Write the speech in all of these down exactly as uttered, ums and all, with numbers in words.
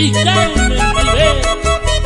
y Carmen Rivera.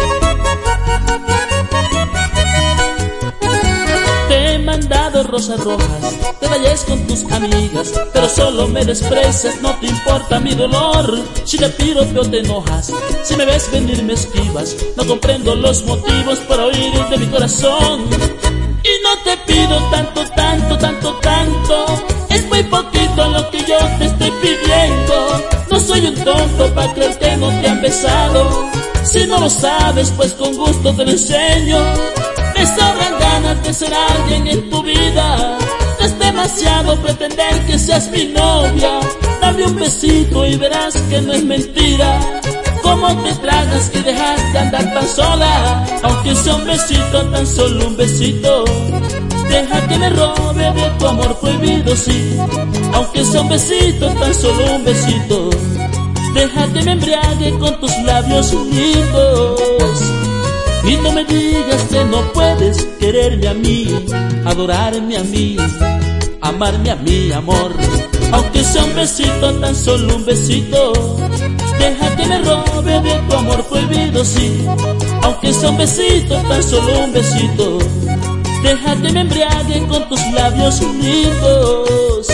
Te he mandado rosas rojas, te vayas con tus amigas, pero solo me desprecias, no te importa mi dolor. Si te piropeo te enojas, si me ves venir me esquivas, no comprendo los motivos para oír de mi corazón. Y no te pido tanto, tanto, tanto, tanto, es muy poquito lo que yo te estoy pidiendo. No soy un tonto para creer que no te han besado, si no lo sabes pues con gusto te lo enseño. Me sobran ganas de ser alguien en tu vida, no es demasiado pretender que seas mi novia. Dame un besito y verás que no es mentira, cómo te tragas y dejas de andar tan sola. Aunque sea un besito, tan solo un besito, deja que me robe de tu amor prohibido, sí. Aunque sea un besito, tan solo un besito, deja que me embriague con tus labios unidos. Y no me digas que no puedes quererme a mí, adorarme a mí, amarme a mí, amor. Aunque sea un besito, tan solo un besito, deja que me robe de tu amor prohibido, sí. Aunque sea un besito, tan solo un besito, deja que me embriague con tus labios unidos.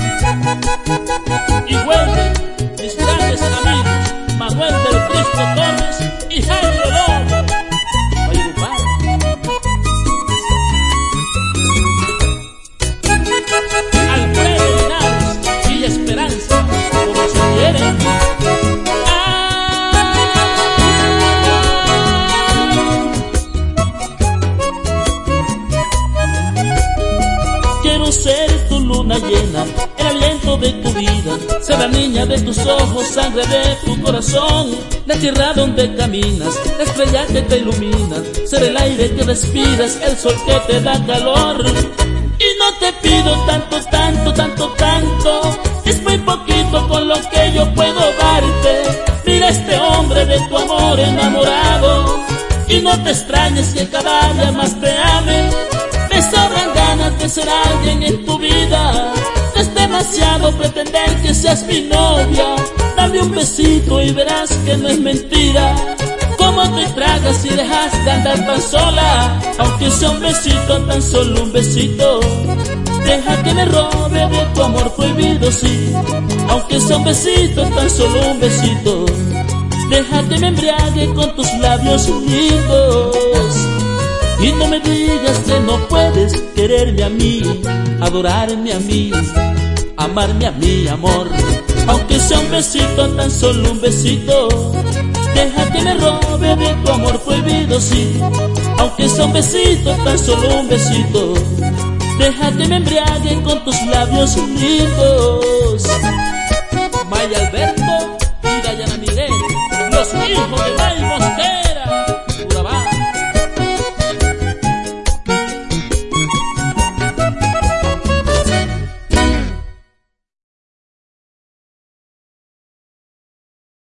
Y vuelven mis grandes amigos Manuel del Cristo Torres y Jaime Lobo. Alfredo Linares y Esperanza, como se quiere. Quiero ser tu luna llena, el aliento de tu vida, ser la niña de tus ojos, sangre de tu corazón, la tierra donde caminas, la estrella que te ilumina, ser el aire que respiras, el sol que te da calor. Y no te pido tanto, tanto, tanto, tanto, es muy poquito con lo que yo puedo darte. Mira este hombre de tu amor enamorado, y no te extrañes que cada día más te ame. Me sobran ganas de ser alguien en tu vida, no es demasiado pretender que seas mi novia. Dame un besito y verás que no es mentira, cómo te tragas y dejas de andar tan sola. Aunque sea un besito, tan solo un besito, deja que me robe de tu amor prohibido, sí. Aunque sea un besito, tan solo un besito, deja que me embriague con tus labios unidos. Y no me digas que no puedes quererme a mí, adorarme a mí, amarme a mí, amor. Aunque sea un besito, tan solo un besito, deja que me robe de tu amor prohibido, sí. Aunque sea un besito, tan solo un besito, deja que me embriague con tus labios unidos.